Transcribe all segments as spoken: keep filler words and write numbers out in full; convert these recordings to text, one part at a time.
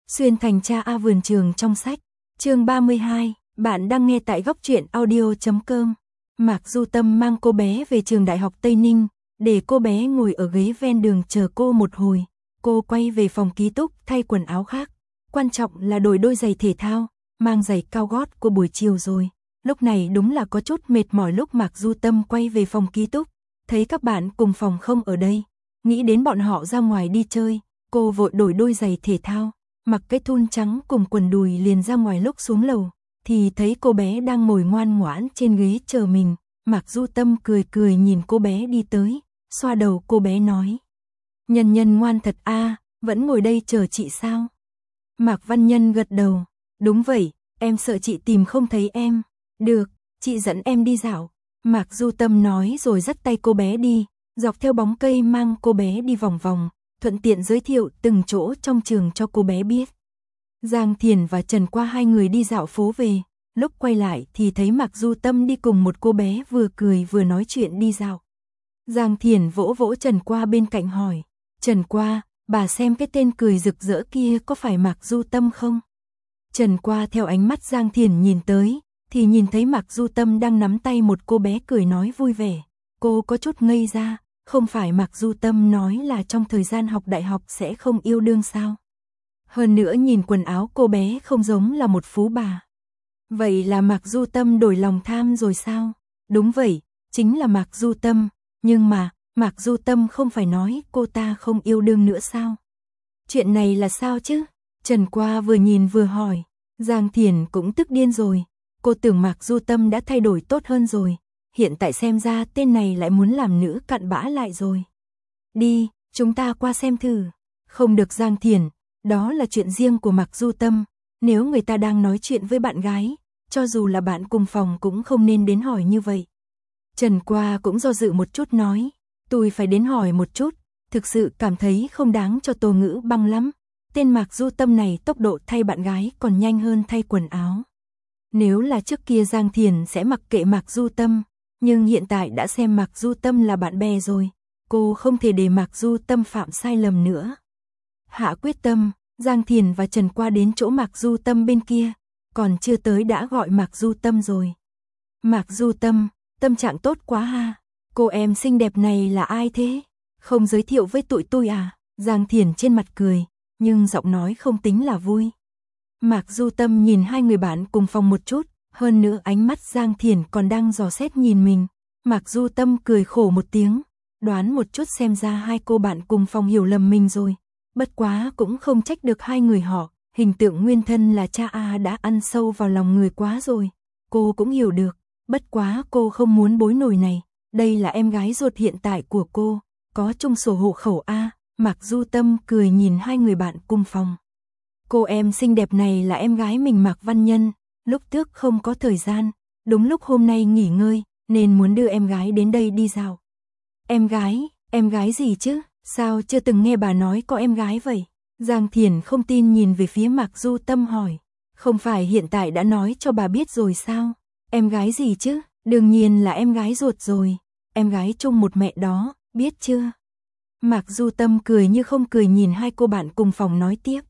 Xuyên thành cha A vườn trường trong sách. Chương ba mươi hai, bạn đang nghe tại góc truyện audio chấm com. Mạc Du Tâm mang cô bé về trường Đại học Tây Ninh, để cô bé ngồi ở ghế ven đường chờ cô một hồi. Cô quay về phòng ký túc thay quần áo khác. Quan trọng là đổi đôi giày thể thao, mang giày cao gót của buổi chiều rồi. Lúc này đúng là có chút mệt mỏi lúc Mạc Du Tâm quay về phòng ký túc. Thấy các bạn cùng phòng không ở đây. Nghĩ đến bọn họ ra ngoài đi chơi, cô vội đổi đôi giày thể thao. Mặc cái thun trắng cùng quần đùi liền ra ngoài. Lúc xuống lầu thì thấy cô bé đang ngồi ngoan ngoãn trên ghế chờ mình. Mạc Du Tâm cười cười nhìn cô bé đi tới, xoa đầu cô bé nói: Nhân Nhân ngoan thật a, vẫn ngồi đây chờ chị sao? Mạc Văn Nhân gật đầu: Đúng vậy, em sợ chị tìm không thấy em. Được, chị dẫn em đi dạo. Mạc Du Tâm nói rồi dắt tay cô bé đi, dọc theo bóng cây mang cô bé đi vòng vòng, thuận tiện giới thiệu từng chỗ trong trường cho cô bé biết. Giang Thiền và Trần Qua hai người đi dạo phố về, lúc quay lại thì thấy Mạc Du Tâm đi cùng một cô bé vừa cười vừa nói chuyện đi dạo. Giang Thiền vỗ vỗ Trần Qua bên cạnh hỏi: Trần Qua, bà xem cái tên cười rực rỡ kia có phải Mạc Du Tâm không? Trần Qua theo ánh mắt Giang Thiền nhìn tới, thì nhìn thấy Mạc Du Tâm đang nắm tay một cô bé cười nói vui vẻ. Cô có chút ngây ra, không phải Mạc Du Tâm nói là trong thời gian học đại học sẽ không yêu đương sao? Hơn nữa nhìn quần áo cô bé không giống là một phú bà. Vậy là Mạc Du Tâm đổi lòng tham rồi sao? Đúng vậy, chính là Mạc Du Tâm, nhưng mà Mạc Du Tâm không phải nói cô ta không yêu đương nữa sao? Chuyện này là sao chứ? Trần Qua vừa nhìn vừa hỏi. Giang Thiền cũng tức điên rồi. Cô tưởng Mạc Du Tâm đã thay đổi tốt hơn rồi, hiện tại xem ra tên này lại muốn làm nữ cặn bã lại rồi. Đi, chúng ta qua xem thử. Không được Giang Thiền, đó là chuyện riêng của Mạc Du Tâm. Nếu người ta đang nói chuyện với bạn gái, cho dù là bạn cùng phòng cũng không nên đến hỏi như vậy. Trần Qua cũng do dự một chút nói: Tôi phải đến hỏi một chút, thực sự cảm thấy không đáng cho Tô Ngữ Băng lắm. Tên Mạc Du Tâm này tốc độ thay bạn gái còn nhanh hơn thay quần áo. Nếu là trước kia Giang Thiền sẽ mặc kệ Mạc Du Tâm, nhưng hiện tại đã xem Mạc Du Tâm là bạn bè rồi, cô không thể để Mạc Du Tâm phạm sai lầm nữa. Hạ quyết tâm, Giang Thiền và Trần Qua đến chỗ Mạc Du Tâm bên kia, còn chưa tới đã gọi Mạc Du Tâm rồi. Mạc Du Tâm, tâm trạng tốt quá ha, cô em xinh đẹp này là ai thế? Không giới thiệu với tụi tôi à? Giang Thiền trên mặt cười, nhưng giọng nói không tính là vui. Mạc Du Tâm nhìn hai người bạn cùng phòng một chút, hơn nữa ánh mắt Giang Thiền còn đang dò xét nhìn mình. Mạc Du Tâm cười khổ một tiếng, đoán một chút xem ra hai cô bạn cùng phòng hiểu lầm mình rồi. Bất quá cũng không trách được hai người họ, hình tượng nguyên thân là cha A đã ăn sâu vào lòng người quá rồi. Cô cũng hiểu được, bất quá cô không muốn bối nổi này, đây là em gái ruột hiện tại của cô, có chung sổ hộ khẩu A. Mạc Du Tâm cười nhìn hai người bạn cùng phòng. Cô em xinh đẹp này là em gái mình Mạc Văn Nhân, lúc trước không có thời gian, đúng lúc hôm nay nghỉ ngơi, nên muốn đưa em gái đến đây đi dạo. Em gái, em gái gì chứ, sao chưa từng nghe bà nói có em gái vậy? Giang Thiền không tin nhìn về phía Mạc Du Tâm hỏi, không phải hiện tại đã nói cho bà biết rồi sao? Em gái gì chứ, đương nhiên là em gái ruột rồi, em gái chung một mẹ đó, biết chưa? Mạc Du Tâm cười như không cười nhìn hai cô bạn cùng phòng nói tiếp.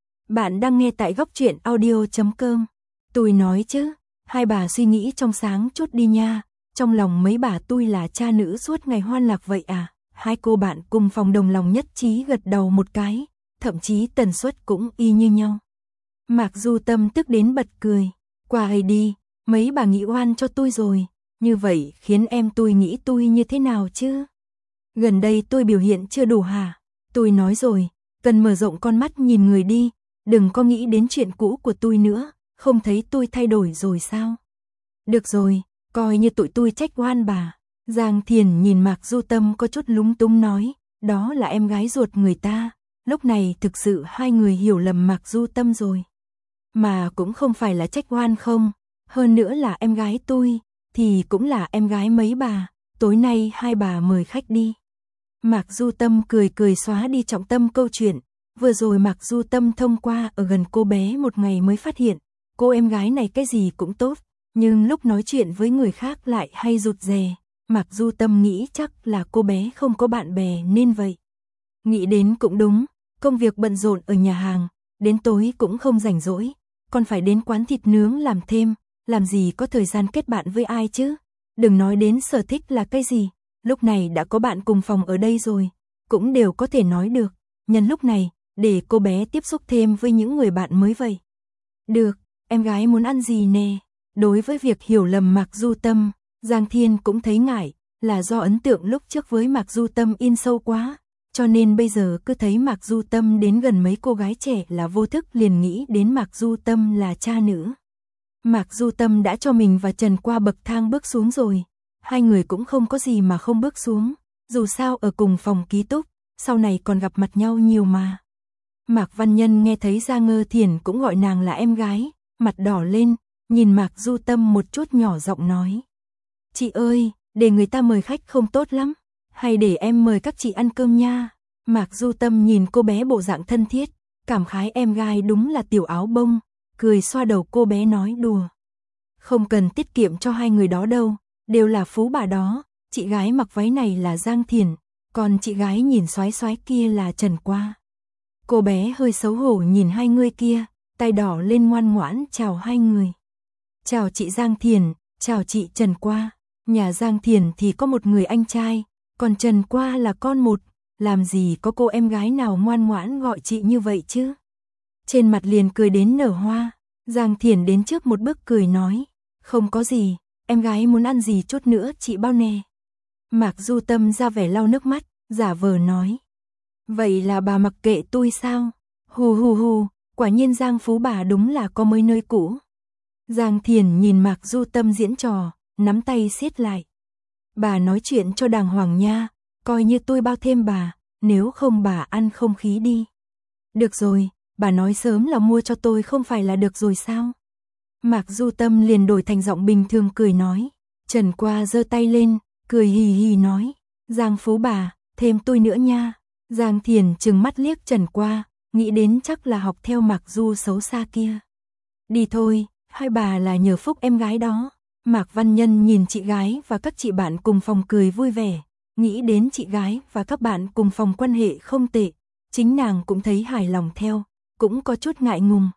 Bạn đang nghe tại góc truyện audio chấm com. Tôi nói chứ, hai bà suy nghĩ trong sáng chút đi nha, trong lòng mấy bà tôi là cha nữ suốt ngày hoan lạc vậy à? Hai cô bạn cùng phòng đồng lòng nhất trí gật đầu một cái, thậm chí tần suất cũng y như nhau. Mạc Du Tâm tức đến bật cười, qua ấy đi, mấy bà nghĩ oan cho tôi rồi, như vậy khiến em tôi nghĩ tôi như thế nào chứ? Gần đây tôi biểu hiện chưa đủ hả? Tôi nói rồi, cần mở rộng con mắt nhìn người đi, đừng có nghĩ đến chuyện cũ của tôi nữa, không thấy tôi thay đổi rồi sao? Được rồi, coi như tụi tôi trách oan bà. Giang Thiền nhìn Mạc Du Tâm có chút lúng túng nói, đó là em gái ruột người ta, lúc này thực sự hai người hiểu lầm Mạc Du Tâm rồi. Mà cũng không phải là trách oan không, hơn nữa là em gái tôi, thì cũng là em gái mấy bà, tối nay hai bà mời khách đi. Mạc Du Tâm cười cười xóa đi trọng tâm câu chuyện. Vừa rồi Mạc Du Tâm thông qua ở gần cô bé một ngày mới phát hiện, cô em gái này cái gì cũng tốt, nhưng lúc nói chuyện với người khác lại hay rụt rè. Mạc Du Tâm nghĩ chắc là cô bé không có bạn bè nên vậy. Nghĩ đến cũng đúng, công việc bận rộn ở nhà hàng, đến tối cũng không rảnh rỗi, còn phải đến quán thịt nướng làm thêm, làm gì có thời gian kết bạn với ai chứ, đừng nói đến sở thích là cái gì, lúc này đã có bạn cùng phòng ở đây rồi, cũng đều có thể nói được, nhân lúc này, để cô bé tiếp xúc thêm với những người bạn mới vậy. Được, em gái muốn ăn gì nè? Đối với việc hiểu lầm Mạc Du Tâm, Giang Thiên cũng thấy ngại, là do ấn tượng lúc trước với Mạc Du Tâm in sâu quá, cho nên bây giờ cứ thấy Mạc Du Tâm đến gần mấy cô gái trẻ là vô thức liền nghĩ đến Mạc Du Tâm là cha nữ. Mạc Du Tâm đã cho mình và Trần qua bậc thang bước xuống rồi, hai người cũng không có gì mà không bước xuống, dù sao ở cùng phòng ký túc, sau này còn gặp mặt nhau nhiều mà. Mạc Văn Nhân nghe thấy Giang Ngơ Thiển cũng gọi nàng là em gái, mặt đỏ lên, nhìn Mạc Du Tâm một chút nhỏ giọng nói. Chị ơi, để người ta mời khách không tốt lắm, hay để em mời các chị ăn cơm nha. Mạc Du Tâm nhìn cô bé bộ dạng thân thiết, cảm khái em gái đúng là tiểu áo bông, cười xoa đầu cô bé nói đùa. Không cần tiết kiệm cho hai người đó đâu, đều là phú bà đó, chị gái mặc váy này là Giang Thiển, còn chị gái nhìn xoái xoái kia là Trần Qua. Cô bé hơi xấu hổ nhìn hai người kia, tay đỏ lên ngoan ngoãn chào hai người. Chào chị Giang Thiển, chào chị Trần Qua. Nhà Giang Thiển thì có một người anh trai, còn Trần Qua là con một, làm gì có cô em gái nào ngoan ngoãn gọi chị như vậy chứ. Trên mặt liền cười đến nở hoa, Giang Thiển đến trước một bước cười nói, không có gì, em gái muốn ăn gì chút nữa chị bao nè. Mạc Du Tâm ra vẻ lau nước mắt, giả vờ nói. Vậy là bà mặc kệ tôi sao? Hù hù hù, quả nhiên Giang Phú bà đúng là có mới nơi cũ. Giang Thiển nhìn Mạc Du Tâm diễn trò, nắm tay siết lại. Bà nói chuyện cho đàng hoàng nha, coi như tôi bao thêm bà, nếu không bà ăn không khí đi. Được rồi, bà nói sớm là mua cho tôi không phải là được rồi sao? Mạc Du Tâm liền đổi thành giọng bình thường cười nói. Trần Qua giơ tay lên, cười hì hì nói. Giang Phú bà, thêm tôi nữa nha. Giang Thiển trừng mắt liếc Trần Qua, nghĩ đến chắc là học theo Mạc Du xấu xa kia. Đi thôi, hai bà là nhờ phúc em gái đó. Mạc Văn Nhân nhìn chị gái và các chị bạn cùng phòng cười vui vẻ, nghĩ đến chị gái và các bạn cùng phòng quan hệ không tệ, chính nàng cũng thấy hài lòng theo, cũng có chút ngại ngùng.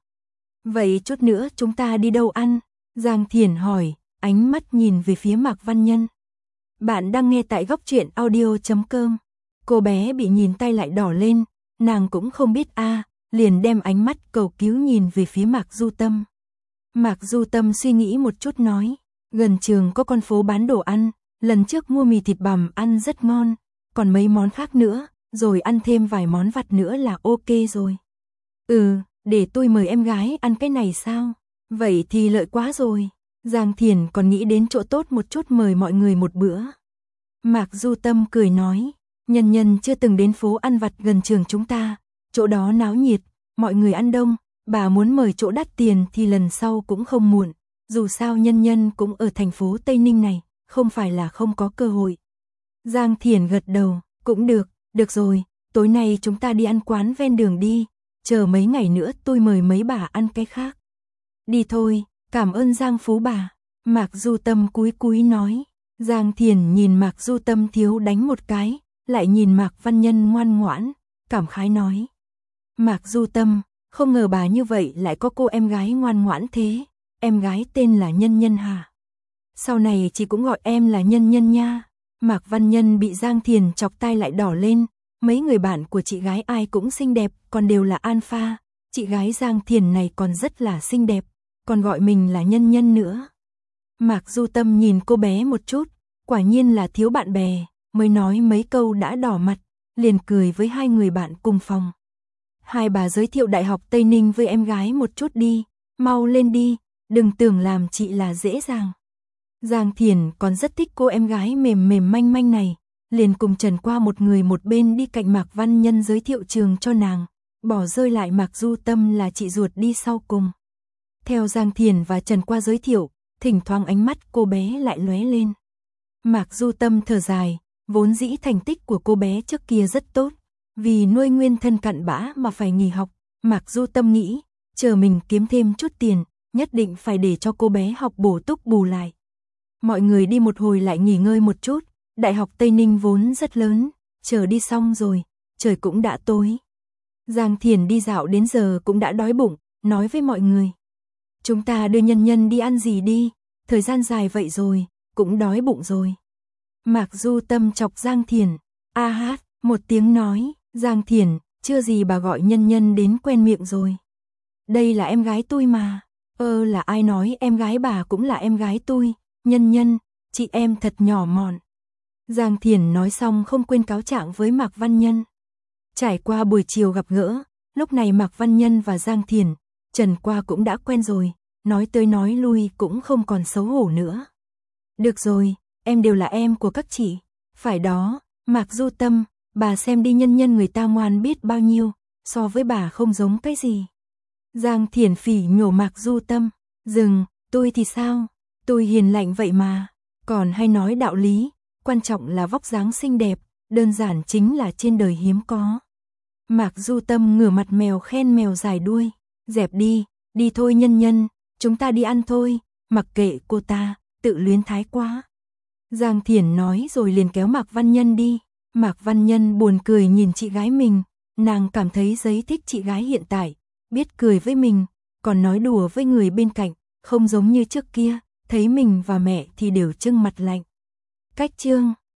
Vậy chút nữa chúng ta đi đâu ăn? Giang Thiển hỏi, ánh mắt nhìn về phía Mạc Văn Nhân. Bạn đang nghe tại góc truyện audio chấm com. Cô bé bị nhìn tay lại đỏ lên, nàng cũng không biết a, à, liền đem ánh mắt cầu cứu nhìn về phía Mạc Du Tâm. Mạc Du Tâm suy nghĩ một chút nói, gần trường có con phố bán đồ ăn, lần trước mua mì thịt bằm ăn rất ngon, còn mấy món khác nữa, rồi ăn thêm vài món vặt nữa là ok rồi. Ừ, để tôi mời em gái ăn cái này sao? Vậy thì lợi quá rồi. Giang Thiển còn nghĩ đến chỗ tốt một chút mời mọi người một bữa. Mạc Du Tâm cười nói, Nhân Nhân chưa từng đến phố ăn vặt gần trường chúng ta, chỗ đó náo nhiệt, mọi người ăn đông, bà muốn mời chỗ đắt tiền thì lần sau cũng không muộn, dù sao Nhân Nhân cũng ở thành phố Tây Ninh này, không phải là không có cơ hội. Giang Thiển gật đầu, cũng được, được rồi, tối nay chúng ta đi ăn quán ven đường đi, chờ mấy ngày nữa tôi mời mấy bà ăn cái khác. Đi thôi, cảm ơn Giang Phú bà. Mạc Du Tâm cúi cúi nói. Giang Thiển nhìn Mạc Du Tâm thiếu đánh một cái, lại nhìn Mạc Văn Nhân ngoan ngoãn, cảm khái nói. Mạc Du Tâm, không ngờ bà như vậy lại có cô em gái ngoan ngoãn thế, em gái tên là Nhân Nhân hả? Sau này chị cũng gọi em là Nhân Nhân nha. Mạc Văn Nhân bị Giang Thiển chọc tai lại đỏ lên, mấy người bạn của chị gái ai cũng xinh đẹp, còn đều là alpha, chị gái Giang Thiển này còn rất là xinh đẹp, còn gọi mình là Nhân Nhân nữa. Mạc Du Tâm nhìn cô bé một chút, quả nhiên là thiếu bạn bè, mới nói mấy câu đã đỏ mặt, liền cười với hai người bạn cùng phòng. Hai bà giới thiệu Đại học Tây Ninh với em gái một chút đi, mau lên đi, đừng tưởng làm chị là dễ dàng. Giang Thiển còn rất thích cô em gái mềm mềm manh manh này, liền cùng Trần Qua một người một bên đi cạnh Mạc Văn Nhân giới thiệu trường cho nàng, bỏ rơi lại Mạc Du Tâm là chị ruột đi sau cùng. Theo Giang Thiển và Trần Qua giới thiệu, thỉnh thoảng ánh mắt cô bé lại lóe lên. Mạc Du Tâm thở dài, vốn dĩ thành tích của cô bé trước kia rất tốt, vì nuôi nguyên thân cặn bã mà phải nghỉ học, Mạc Du Tâm nghĩ, chờ mình kiếm thêm chút tiền, nhất định phải để cho cô bé học bổ túc bù lại. Mọi người đi một hồi lại nghỉ ngơi một chút, Đại học Tây Ninh vốn rất lớn, chờ đi xong rồi, trời cũng đã tối. Giang Thiển đi dạo đến giờ cũng đã đói bụng, nói với mọi người. Chúng ta đưa Nhân Nhân đi ăn gì đi, thời gian dài vậy rồi, cũng đói bụng rồi. Mạc Du Tâm chọc Giang Thiển, a hát, một tiếng nói, Giang Thiển, chưa gì bà gọi Nhân Nhân đến quen miệng rồi. Đây là em gái tôi mà, ơ là ai nói em gái bà cũng là em gái tôi, Nhân Nhân, chị em thật nhỏ mọn. Giang Thiển nói xong không quên cáo trạng với Mạc Văn Nhân. Trải qua buổi chiều gặp gỡ, lúc này Mạc Văn Nhân và Giang Thiển, Trần Qua cũng đã quen rồi, nói tới nói lui cũng không còn xấu hổ nữa. Được rồi, em đều là em của các chị, phải đó, Mạc Du Tâm, bà xem đi Nhân Nhân người ta ngoan biết bao nhiêu, so với bà không giống cái gì. Giang Thiển phỉ nhổ Mạc Du Tâm, dừng, tôi thì sao, tôi hiền lành vậy mà, còn hay nói đạo lý, quan trọng là vóc dáng xinh đẹp, đơn giản chính là trên đời hiếm có. Mạc Du Tâm ngửa mặt mèo khen mèo dài đuôi, dẹp đi, đi thôi Nhân Nhân, chúng ta đi ăn thôi, mặc kệ cô ta, tự luyến thái quá. Giang Thiển nói rồi liền kéo Mạc Văn Nhân đi, Mạc Văn Nhân buồn cười nhìn chị gái mình, nàng cảm thấy giấy thích chị gái hiện tại, biết cười với mình, còn nói đùa với người bên cạnh, không giống như trước kia, thấy mình và mẹ thì đều trưng mặt lạnh. Cách chương